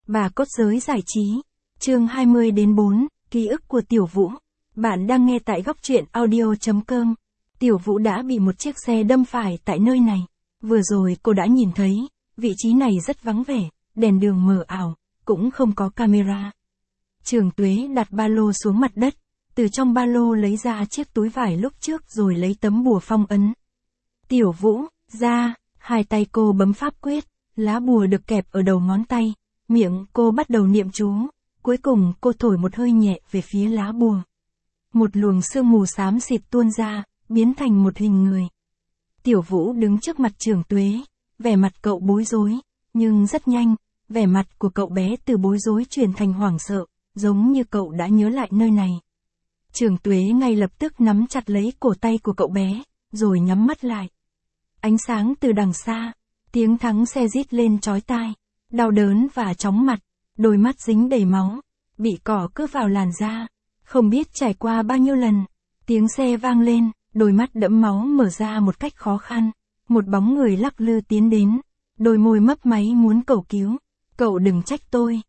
Bà cốt giới giải trí. Chương 20-4, ký ức của Tiểu Vũ. Bạn đang nghe tại góc truyện audio.com. Tiểu Vũ đã bị một chiếc xe đâm phải tại nơi này. Vừa rồi cô đã nhìn thấy, vị trí này rất vắng vẻ, đèn đường mờ ảo, cũng không có camera. Trường Tuế đặt ba lô xuống mặt đất, từ trong ba lô lấy ra chiếc túi vải lúc trước rồi lấy tấm bùa phong ấn. Tiểu Vũ, ra, hai tay cô bấm pháp quyết, lá bùa được kẹp ở đầu ngón tay, miệng cô bắt đầu niệm chú, cuối cùng cô thổi một hơi nhẹ về phía lá bùa. Một luồng sương mù xám xịt tuôn ra, biến thành một hình người. Tiểu Vũ đứng trước mặt Trường Tuế, vẻ mặt cậu bối rối, nhưng rất nhanh, vẻ mặt của cậu bé từ bối rối chuyển thành hoảng sợ, giống như cậu đã nhớ lại nơi này. Trường Tuế ngay lập tức nắm chặt lấy cổ tay của cậu bé, rồi nhắm mắt lại. Ánh sáng từ đằng xa, tiếng thắng xe rít lên chói tai, đau đớn và chóng mặt, đôi mắt dính đầy máu, bị cỏ cướp vào làn da, không biết trải qua bao nhiêu lần. Tiếng xe vang lên, đôi mắt đẫm máu mở ra một cách khó khăn, một bóng người lắc lư tiến đến, đôi môi mấp máy muốn cầu cứu. Cậu đừng trách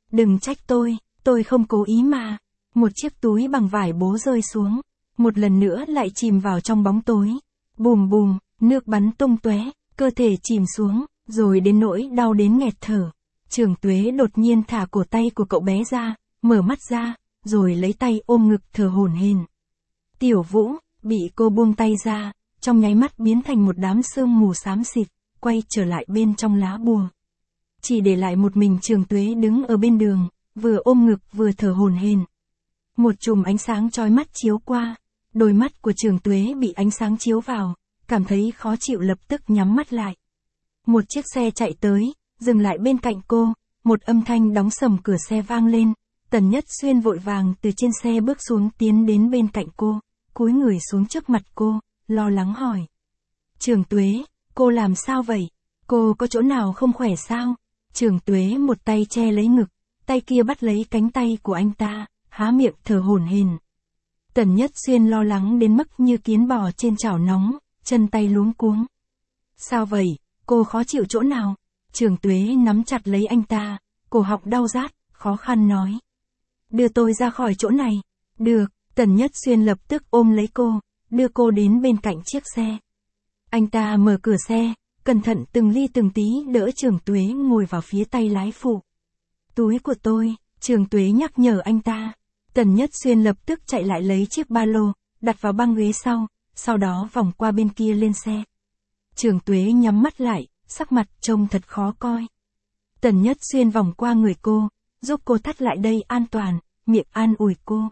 tôi không cố ý mà. Một chiếc túi bằng vải bố rơi xuống, một lần nữa lại chìm vào trong bóng tối. Bùm bùm, nước bắn tung tóe, cơ thể chìm xuống, rồi đến nỗi đau đến nghẹt thở. Trường Tuế đột nhiên thả cổ tay của cậu bé ra, mở mắt ra, rồi lấy tay ôm ngực thở hổn hển. Tiểu Vũ, bị cô buông tay ra, trong nháy mắt biến thành một đám sương mù xám xịt, quay trở lại bên trong lá bùa. Chỉ để lại một mình Trường Tuế đứng ở bên đường, vừa ôm ngực vừa thở hổn hển. Một chùm ánh sáng chói mắt chiếu qua, đôi mắt của Trường Tuế bị ánh sáng chiếu vào, cảm thấy khó chịu lập tức nhắm mắt lại. Một chiếc xe chạy tới, dừng lại bên cạnh cô, một âm thanh đóng sầm cửa xe vang lên. Tần Nhất Xuyên vội vàng từ trên xe bước xuống tiến đến bên cạnh cô, cúi người xuống trước mặt cô, lo lắng hỏi. Trường Tuế, cô làm sao vậy? Cô có chỗ nào không khỏe sao? Trường Tuế một tay che lấy ngực, tay kia bắt lấy cánh tay của anh ta, há miệng thở hổn hển. Tần Nhất Xuyên lo lắng đến mức như kiến bò trên chảo nóng, chân tay luống cuống. Sao vậy, cô khó chịu chỗ nào? Trường Tuế nắm chặt lấy anh ta, cổ họng đau rát, khó khăn nói. Đưa tôi ra khỏi chỗ này. Được, Tần Nhất Xuyên lập tức ôm lấy cô, đưa cô đến bên cạnh chiếc xe. Anh ta mở cửa xe, cẩn thận từng ly từng tí đỡ Trường Tuế ngồi vào phía tay lái phụ. Túi của tôi, Trường Tuế nhắc nhở anh ta. Tần Nhất Xuyên lập tức chạy lại lấy chiếc ba lô, đặt vào băng ghế sau đó vòng qua bên kia lên xe. Trường Tuế nhắm mắt lại, sắc mặt trông thật khó coi. Tần Nhất Xuyên vòng qua người cô, giúp cô thắt lại đây an toàn, miệng an ủi cô.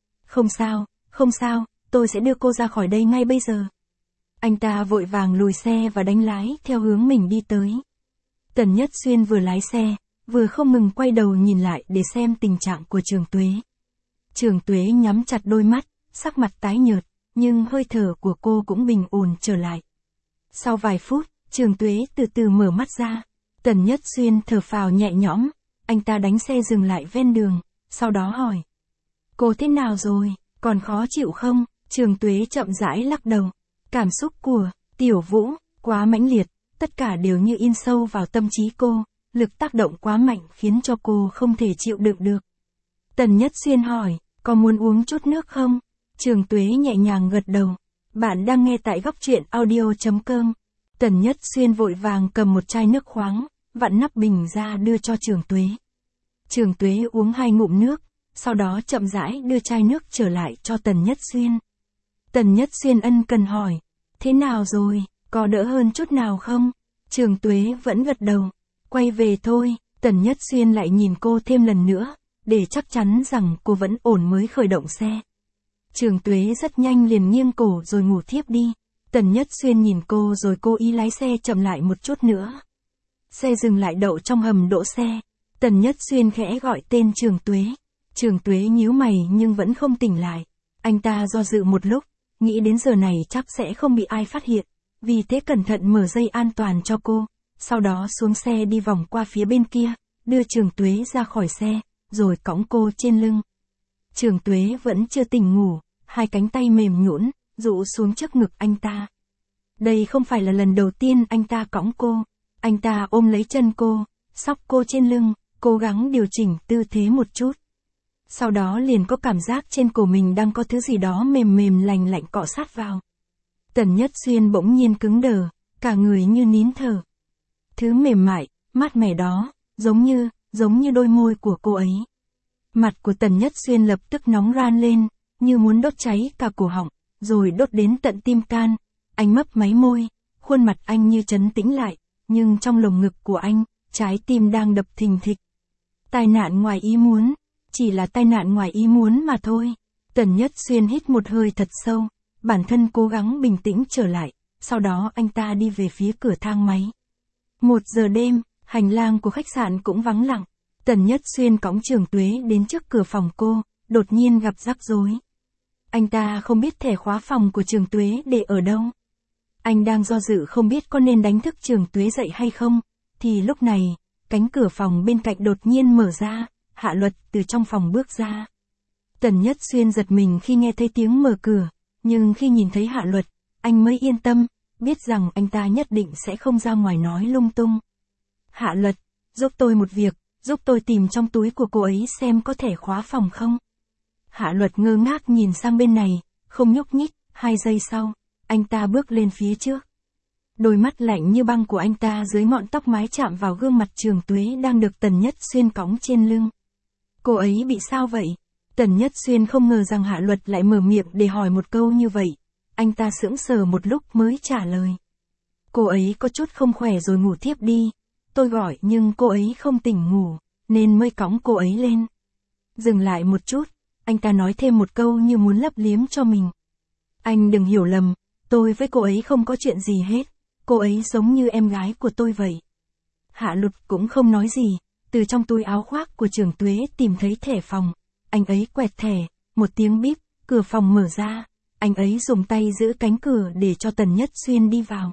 Không sao, tôi sẽ đưa cô ra khỏi đây ngay bây giờ. Anh ta vội vàng lùi xe và đánh lái theo hướng mình đi tới. Tần Nhất Xuyên vừa lái xe, vừa không ngừng quay đầu nhìn lại để xem tình trạng của Trường Tuế. Trường Tuế nhắm chặt đôi mắt, sắc mặt tái nhợt, nhưng hơi thở của cô cũng bình ổn trở lại. Sau vài phút, Trường Tuế từ từ mở mắt ra. Tần Nhất Xuyên thở phào nhẹ nhõm, anh ta đánh xe dừng lại ven đường, sau đó hỏi. Cô thế nào rồi, còn khó chịu không? Trường Tuế chậm rãi lắc đầu. Cảm xúc của Tiểu Vũ quá mãnh liệt, tất cả đều như in sâu vào tâm trí cô, lực tác động quá mạnh khiến cho cô không thể chịu đựng được. Tần Nhất Xuyên hỏi, có muốn uống chút nước không? Trường Tuế nhẹ nhàng gật đầu. Bạn đang nghe tại góc truyện audio.com. Tần Nhất Xuyên vội vàng cầm một chai nước khoáng, vặn nắp bình ra đưa cho Trường Tuế. Trường Tuế uống 2 ngụm nước, sau đó chậm rãi đưa chai nước trở lại cho Tần Nhất Xuyên. Tần Nhất Xuyên ân cần hỏi, thế nào rồi, có đỡ hơn chút nào không? Trường Tuế vẫn gật đầu, quay về thôi. Tần Nhất Xuyên lại nhìn cô thêm lần nữa, để chắc chắn rằng cô vẫn ổn mới khởi động xe. Trường Tuế rất nhanh liền nghiêng cổ rồi ngủ thiếp đi. Tần Nhất Xuyên nhìn cô rồi cố ý lái xe chậm lại một chút nữa. Xe dừng lại đậu trong hầm đỗ xe. Tần Nhất Xuyên khẽ gọi tên Trường Tuế. Trường Tuế nhíu mày nhưng vẫn không tỉnh lại. Anh ta do dự một lúc, nghĩ đến giờ này chắc sẽ không bị ai phát hiện, vì thế cẩn thận mở dây an toàn cho cô, sau đó xuống xe đi vòng qua phía bên kia, đưa Trường Tuế ra khỏi xe, rồi cõng cô trên lưng. Trường Tuế vẫn chưa tỉnh ngủ, hai cánh tay mềm nhũn, dụ xuống trước ngực anh ta. Đây không phải là lần đầu tiên anh ta cõng cô, anh ta ôm lấy chân cô, xóc cô trên lưng, cố gắng điều chỉnh tư thế một chút. Sau đó liền có cảm giác trên cổ mình đang có thứ gì đó mềm mềm lành lạnh cọ sát vào. Tần Nhất Xuyên bỗng nhiên cứng đờ, cả người như nín thở. Thứ mềm mại, mát mẻ đó, giống như đôi môi của cô ấy. Mặt của Tần Nhất Xuyên lập tức nóng ran lên, như muốn đốt cháy cả cổ họng, rồi đốt đến tận tim can. Anh mấp máy môi, khuôn mặt anh như trấn tĩnh lại, nhưng trong lồng ngực của anh, trái tim đang đập thình thịch. Tai nạn ngoài ý muốn, chỉ là tai nạn ngoài ý muốn mà thôi. Tần Nhất Xuyên hít một hơi thật sâu, bản thân cố gắng bình tĩnh trở lại, sau đó anh ta đi về phía cửa thang máy. 1 giờ đêm, hành lang của khách sạn cũng vắng lặng. Tần Nhất Xuyên cõng Trường Tuế đến trước cửa phòng cô, đột nhiên gặp rắc rối. Anh ta không biết thẻ khóa phòng của Trường Tuế để ở đâu. Anh đang do dự không biết có nên đánh thức Trường Tuế dậy hay không, thì lúc này, cánh cửa phòng bên cạnh đột nhiên mở ra, Hạ Luật từ trong phòng bước ra. Tần Nhất Xuyên giật mình khi nghe thấy tiếng mở cửa, nhưng khi nhìn thấy Hạ Luật, anh mới yên tâm, biết rằng anh ta nhất định sẽ không ra ngoài nói lung tung. Hạ Luật, giúp tôi một việc, giúp tôi tìm trong túi của cô ấy xem có thẻ khóa phòng không. Hạ Luật ngơ ngác nhìn sang bên này, không nhúc nhích. 2 giây sau, anh ta bước lên phía trước. Đôi mắt lạnh như băng của anh ta dưới ngọn tóc mái chạm vào gương mặt Trường Tuế đang được Tần Nhất Xuyên cõng trên lưng. Cô ấy bị sao vậy? Tần Nhất Xuyên không ngờ rằng Hạ Luật lại mở miệng để hỏi một câu như vậy. Anh ta sững sờ một lúc mới trả lời. Cô ấy có chút không khỏe rồi ngủ thiếp đi. Tôi gọi nhưng cô ấy không tỉnh ngủ, nên mới cõng cô ấy lên. Dừng lại một chút, anh ta nói thêm một câu như muốn lấp liếm cho mình. Anh đừng hiểu lầm, tôi với cô ấy không có chuyện gì hết. Cô ấy giống như em gái của tôi vậy. Hạ Luật cũng không nói gì, từ trong túi áo khoác của Trường Tuế tìm thấy thẻ phòng. Anh ấy quẹt thẻ, một tiếng bíp, cửa phòng mở ra. Anh ấy dùng tay giữ cánh cửa để cho Tần Nhất Xuyên đi vào.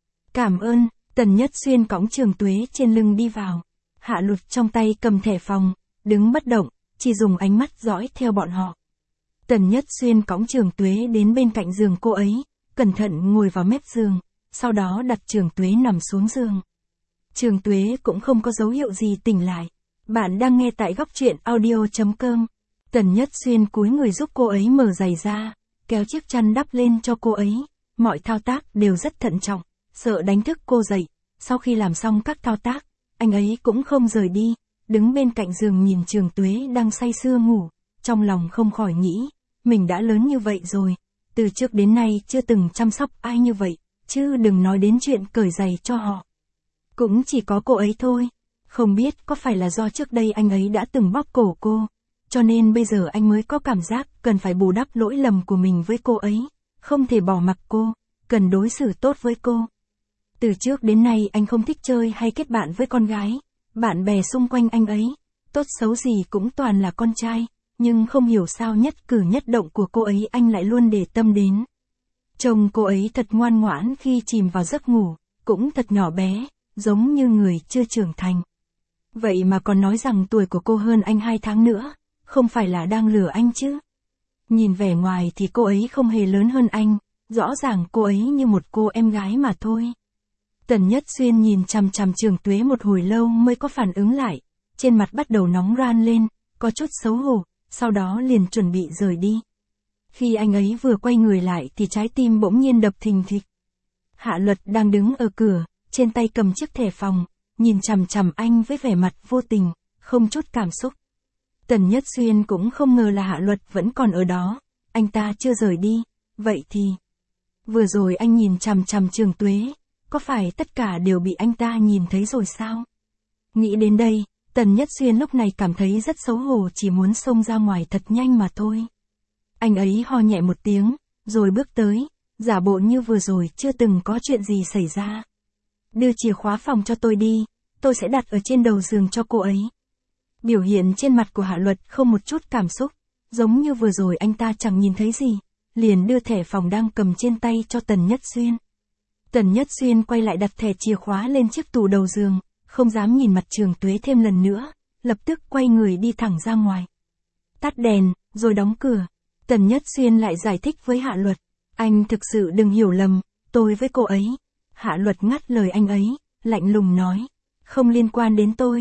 Cảm ơn, Tần Nhất Xuyên cõng Trường Tuế trên lưng đi vào. Hạ Luật trong tay cầm thẻ phòng, đứng bất động, chỉ dùng ánh mắt dõi theo bọn họ. Tần Nhất Xuyên cõng Trường Tuế đến bên cạnh giường cô ấy, cẩn thận ngồi vào mép giường, sau đó đặt Trường Tuế nằm xuống giường. Trường Tuế cũng không có dấu hiệu gì tỉnh lại. Bạn đang nghe tại góc truyện audio.com. Tần Nhất Xuyên cúi người giúp cô ấy mở giày ra, kéo chiếc chăn đắp lên cho cô ấy. Mọi thao tác đều rất thận trọng, sợ đánh thức cô dậy. Sau khi làm xong các thao tác, anh ấy cũng không rời đi, đứng bên cạnh giường nhìn Trường Tuế đang say sưa ngủ, trong lòng không khỏi nghĩ, mình đã lớn như vậy rồi, từ trước đến nay chưa từng chăm sóc ai như vậy, chứ đừng nói đến chuyện cởi giày cho họ. Cũng chỉ có cô ấy thôi, không biết có phải là do trước đây anh ấy đã từng bóp cổ cô, cho nên bây giờ anh mới có cảm giác cần phải bù đắp lỗi lầm của mình với cô ấy, không thể bỏ mặc cô, cần đối xử tốt với cô. Từ trước đến nay anh không thích chơi hay kết bạn với con gái, bạn bè xung quanh anh ấy, tốt xấu gì cũng toàn là con trai, nhưng không hiểu sao nhất cử nhất động của cô ấy anh lại luôn để tâm đến. Trông cô ấy thật ngoan ngoãn khi chìm vào giấc ngủ, cũng thật nhỏ bé, giống như người chưa trưởng thành. Vậy mà còn nói rằng tuổi của cô hơn anh 2 tháng nữa, không phải là đang lừa anh chứ? Nhìn vẻ ngoài thì cô ấy không hề lớn hơn anh, rõ ràng cô ấy như một cô em gái mà thôi. Tần Nhất Xuyên nhìn chằm chằm Trường Tuế một hồi lâu mới có phản ứng lại, trên mặt bắt đầu nóng ran lên, có chút xấu hổ, sau đó liền chuẩn bị rời đi. Khi anh ấy vừa quay người lại thì trái tim bỗng nhiên đập thình thịch. Hạ Luật đang đứng ở cửa, trên tay cầm chiếc thẻ phòng, nhìn chằm chằm anh với vẻ mặt vô tình, không chút cảm xúc. Tần Nhất Xuyên cũng không ngờ là Hạ Luật vẫn còn ở đó, anh ta chưa rời đi, vậy thì... Vừa rồi anh nhìn chằm chằm Trường Tuế, có phải tất cả đều bị anh ta nhìn thấy rồi sao? Nghĩ đến đây, Tần Nhất Xuyên lúc này cảm thấy rất xấu hổ, chỉ muốn xông ra ngoài thật nhanh mà thôi. Anh ấy ho nhẹ một tiếng, rồi bước tới, giả bộ như vừa rồi chưa từng có chuyện gì xảy ra. Đưa chìa khóa phòng cho tôi đi, tôi sẽ đặt ở trên đầu giường cho cô ấy. Biểu hiện trên mặt của Hạ Luật không một chút cảm xúc, giống như vừa rồi anh ta chẳng nhìn thấy gì, liền đưa thẻ phòng đang cầm trên tay cho Tần Nhất Xuyên. Tần Nhất Xuyên quay lại đặt thẻ chìa khóa lên chiếc tủ đầu giường, không dám nhìn mặt Trường Tuế thêm lần nữa, lập tức quay người đi thẳng ra ngoài. Tắt đèn, rồi đóng cửa. Tần Nhất Xuyên lại giải thích với Hạ Luật, anh thực sự đừng hiểu lầm, tôi với cô ấy. Hạ Luật ngắt lời anh ấy, lạnh lùng nói, không liên quan đến tôi.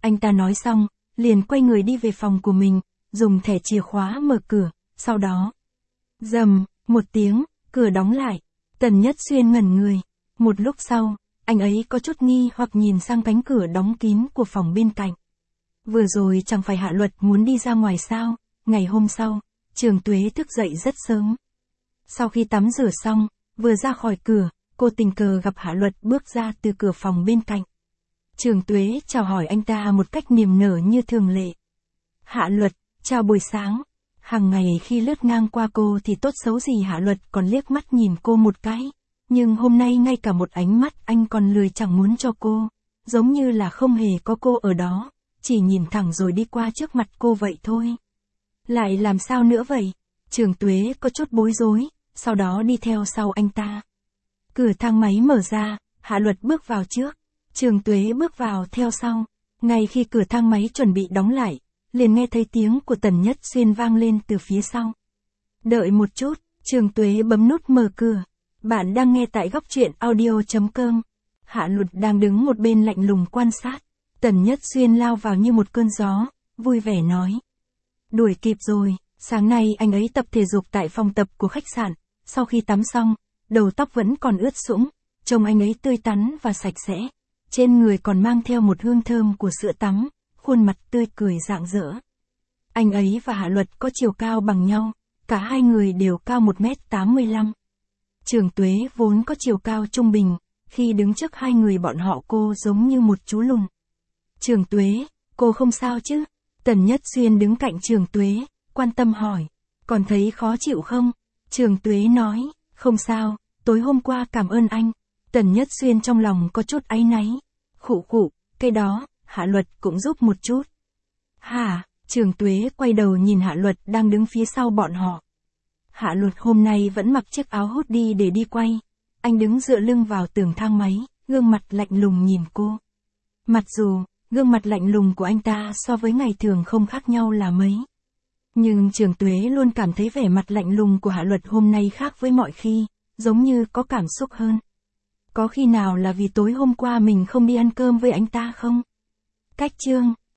Anh ta nói xong, liền quay người đi về phòng của mình, dùng thẻ chìa khóa mở cửa, sau đó. Rầm, một tiếng, cửa đóng lại. Tần Nhất Xuyên ngẩn người. Một lúc sau, anh ấy có chút nghi hoặc nhìn sang cánh cửa đóng kín của phòng bên cạnh. Vừa rồi chẳng phải Hạ Luật muốn đi ra ngoài sao? Ngày hôm sau, Trường Tuế thức dậy rất sớm. Sau khi tắm rửa xong, vừa ra khỏi cửa, cô tình cờ gặp Hạ Luật bước ra từ cửa phòng bên cạnh. Trường Tuế chào hỏi anh ta một cách niềm nở như thường lệ. Hạ Luật, chào buổi sáng. Hàng ngày khi lướt ngang qua cô thì tốt xấu gì Hạ Luật còn liếc mắt nhìn cô một cái. Nhưng hôm nay ngay cả một ánh mắt anh còn lười chẳng muốn cho cô. Giống như là không hề có cô ở đó. Chỉ nhìn thẳng rồi đi qua trước mặt cô vậy thôi. Lại làm sao nữa vậy? Trường Tuế có chút bối rối, sau đó đi theo sau anh ta. Cửa thang máy mở ra, Hạ Luật bước vào trước. Trường Tuế bước vào theo sau. Ngay khi cửa thang máy chuẩn bị đóng lại, liền nghe thấy tiếng của Tần Nhất Xuyên vang lên từ phía sau. Đợi một chút, Trường Tuế bấm nút mở cửa. Bạn đang nghe tại góc truyện audio.com. Hạ Luật đang đứng một bên lạnh lùng quan sát. Tần Nhất Xuyên lao vào như một cơn gió, vui vẻ nói. Đuổi kịp rồi, sáng nay anh ấy tập thể dục tại phòng tập của khách sạn. Sau khi tắm xong, đầu tóc vẫn còn ướt sũng, trông anh ấy tươi tắn và sạch sẽ. Trên người còn mang theo một hương thơm của sữa tắm, khuôn mặt tươi cười rạng rỡ. Anh ấy và Hạ Luật có chiều cao bằng nhau, cả hai người đều cao 1m85. Trường Tuế vốn có chiều cao trung bình, khi đứng trước hai người bọn họ cô giống như một chú lùn. Trường Tuế, cô không sao chứ? Tần Nhất Xuyên đứng cạnh Trường Tuế, quan tâm hỏi. Còn thấy khó chịu không? Trường Tuế nói, không sao, tối hôm qua cảm ơn anh. Tần Nhất Xuyên trong lòng có chút áy náy. Khụ khụ, cái đó, Hạ Luật cũng giúp một chút. Hả? Trường Tuế quay đầu nhìn Hạ Luật đang đứng phía sau bọn họ. Hạ Luật hôm nay vẫn mặc chiếc áo hoodie để đi quay. Anh đứng dựa lưng vào tường thang máy, gương mặt lạnh lùng nhìn cô. Mặc dù, gương mặt lạnh lùng của anh ta so với ngày thường không khác nhau là mấy. Nhưng Trường Tuế luôn cảm thấy vẻ mặt lạnh lùng của Hạ Luật hôm nay khác với mọi khi, giống như có cảm xúc hơn. Có khi nào là vì tối hôm qua mình không đi ăn cơm với anh ta không? Cách chương